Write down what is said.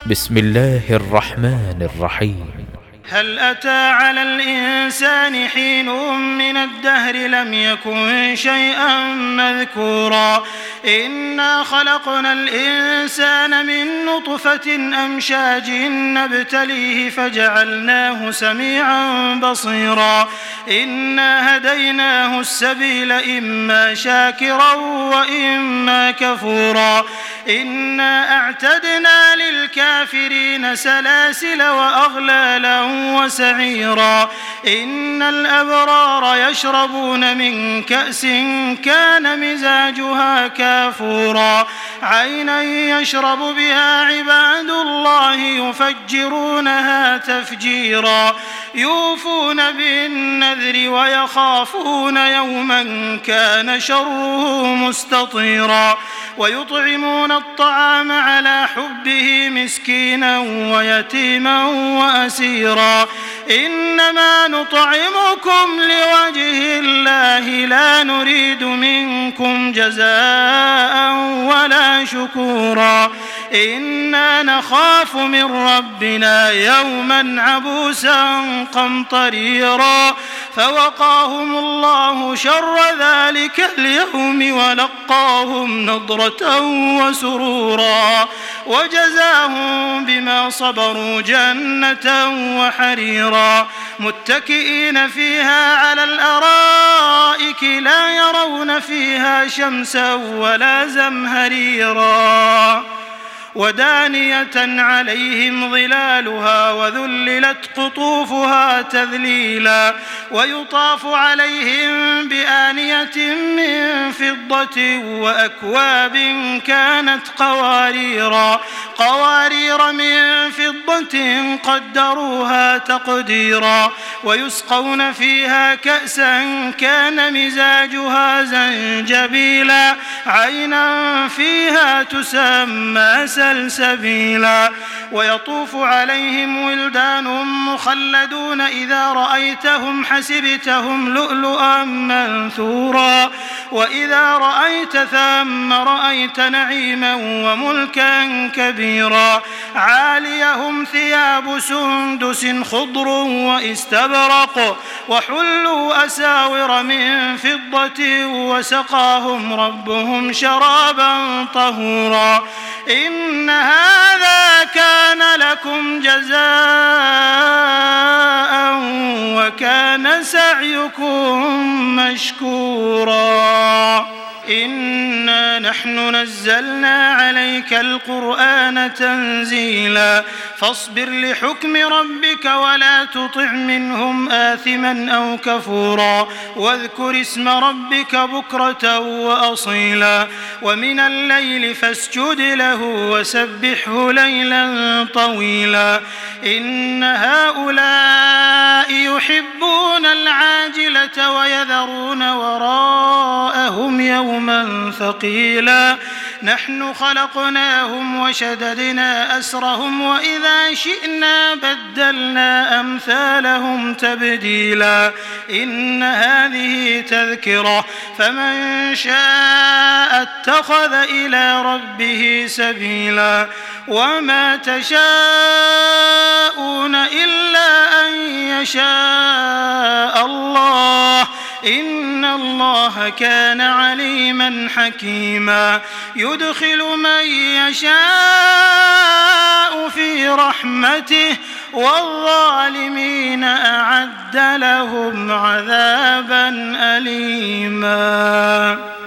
بسم الله الرحمن الرحيم. هل أتى على الإنسان حين من الدهر لم يكن شيئا مذكورا إنا خلقنا الإنسان من نطفة أمشاج نبتليه فجعلناه سميعا بصيرا إنا هديناه السبيل إما شاكرا وإما كفورا إنا أعتدنا للكافرين سلاسل وأغلالا وسعيرا إن الأبرار يشربون من كأس كان مزاجها كافورا عينا يشرب بها عباد الله يفجرونها تفجيرا يوفون بالنذر ويخافون يوما كان شره مستطيرا ويطعمون الطعام على حبه مسكينا ويتيما وأسيرا إنما نطعمكم لوجه الله لا نريد منكم جزاء ولا شكورا إنا نخاف من ربنا يوما عبوسا قمطريرا فوقاهم الله شر ذلك اليوم ولقاهم نضرة وسرورا وجزاهم بما صبروا جنة وحريرا متكئين فيها على الأرائك لا يرون فيها شمسا ولا زمهريرا ودانية عليهم ظلالها وذللت قطوفها تذليلا ويطاف عليهم بآنية من فضة وأكواب كانت قوارير من فضة قدروها تقديرا ويسقون فيها كأسا كان مزاجها زنجبيلا عينا فيها تسمى سلسبيلا ويطوف عليهم ولدان مخلدون إذا رأيتهم حسبتهم لؤلؤا منثورا وإذا رأيت ثم رأيت نعيما وملكا كبيرا عاليهم ثياب سندس خضر واستبرق وحلوا أساور من فضة وسقاهم ربهم شرابا طهورا إن هذا كان لكم جزاء وكان سعيكم مشكورا إنا نحن نزلنا عليك القرآن تنزيلا فاصبر لحكم ربك ولا تطع منهم آثما أو كفورا واذكر اسم ربك بكرة وأصيلا ومن الليل فاسجد له وسبحه ليلا طويلا إن هؤلاء يحبون العاجلة ويذرون وراءهم يوما ثقيلا نحن خلقناهم وشددنا أسرهم وإذا شئنا بدلنا أمثالهم تبديلا إن هذه تذكرة فمن شاء اتخذ إلى ربه سبيلا وما تشاءون إلا أن يشاء الله إن الله كان عليما حكيما يدخل من يشاء في رحمته والظالمين أعد لهم عذابا أليما.